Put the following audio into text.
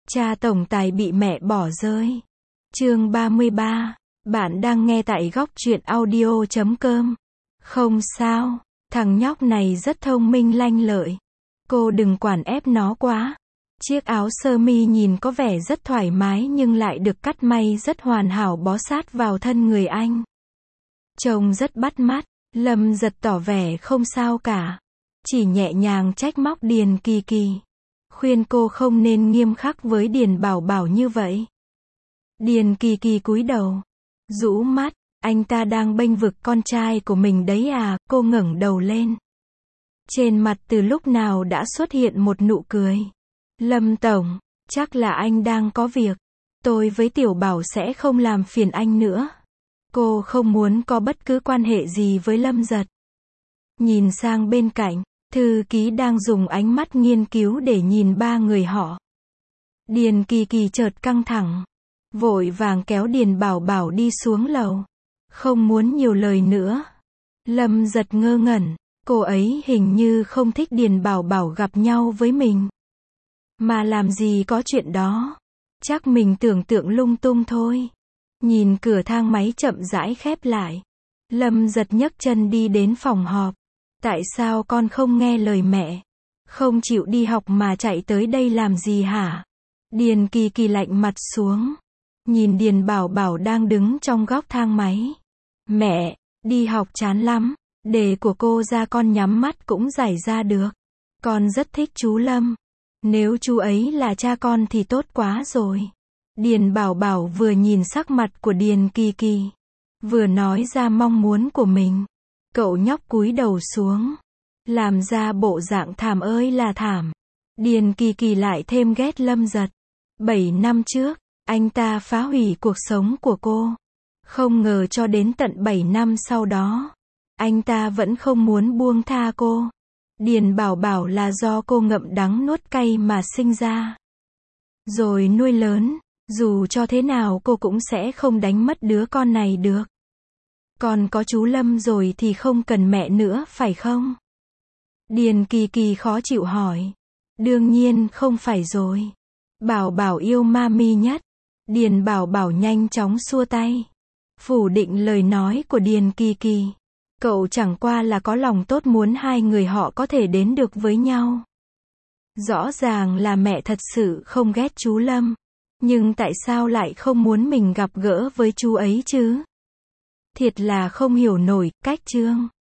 Cha tổng tài bị mẹ bỏ rơi. Chương 33. Bạn đang nghe tại góc truyện audio.com. Không sao, thằng nhóc này rất thông minh lanh lợi. Cô đừng quản ép nó quá. Chiếc áo sơ mi nhìn có vẻ rất thoải mái nhưng lại được cắt may rất hoàn hảo bó sát vào thân người anh. Trông rất bắt mắt. Lâm Giật tỏ vẻ không sao cả. Chỉ nhẹ nhàng trách móc Điền Kỳ Kỳ. Khuyên cô không nên nghiêm khắc với Điền Bảo Bảo như vậy. Điền Kỳ Kỳ cúi đầu, rũ mắt, anh ta đang bênh vực con trai của mình đấy à, cô ngẩng đầu lên. Trên mặt từ lúc nào đã xuất hiện một nụ cười. Lâm tổng, chắc là anh đang có việc. Tôi với Tiểu Bảo sẽ không làm phiền anh nữa. Cô không muốn có bất cứ quan hệ gì với Lâm Giật. Nhìn sang bên cạnh, thư ký đang dùng ánh mắt nghiên cứu để nhìn ba người họ. Điền Kỳ Kỳ chợt căng thẳng, vội vàng kéo Điền Bảo Bảo đi xuống lầu. Không muốn nhiều lời nữa. Lâm Giật ngơ ngẩn, cô ấy hình như không thích Điền Bảo Bảo gặp nhau với mình. Mà làm gì có chuyện đó. Chắc mình tưởng tượng lung tung thôi. Nhìn cửa thang máy chậm rãi khép lại. Lâm Giật nhấc chân đi đến phòng họp. Tại sao con không nghe lời mẹ? Không chịu đi học mà chạy tới đây làm gì hả? Điền Kỳ Kỳ lạnh mặt xuống. Nhìn Điền Bảo Bảo đang đứng trong góc thang máy. Mẹ, đi học chán lắm. Đề của cô ra con nhắm mắt cũng giải ra được. Con rất thích chú Lâm. Nếu chú ấy là cha con thì tốt quá rồi. Điền Bảo Bảo vừa nhìn sắc mặt của Điền Kỳ Kỳ, vừa nói ra mong muốn của mình. Cậu nhóc cúi đầu xuống, làm ra bộ dạng thảm ơi là thảm. Điền Kỳ Kỳ lại thêm ghét Lâm Giật. 7 năm trước, anh ta phá hủy cuộc sống của cô. Không ngờ cho đến tận 7 năm sau đó, anh ta vẫn không muốn buông tha cô. Điền Bảo Bảo là do cô ngậm đắng nuốt cay mà sinh ra. Rồi nuôi lớn, dù cho thế nào cô cũng sẽ không đánh mất đứa con này được. Còn có chú Lâm rồi thì không cần mẹ nữa phải không? Điền Kỳ Kỳ khó chịu hỏi. Đương nhiên không phải rồi. Bảo Bảo yêu mami nhất. Điền Bảo Bảo nhanh chóng xua tay, phủ định lời nói của Điền Kỳ Kỳ. Cậu chẳng qua là có lòng tốt muốn hai người họ có thể đến được với nhau. Rõ ràng là mẹ thật sự không ghét chú Lâm. Nhưng tại sao lại không muốn mình gặp gỡ với chú ấy chứ? Thiệt là không hiểu nổi, cách Trương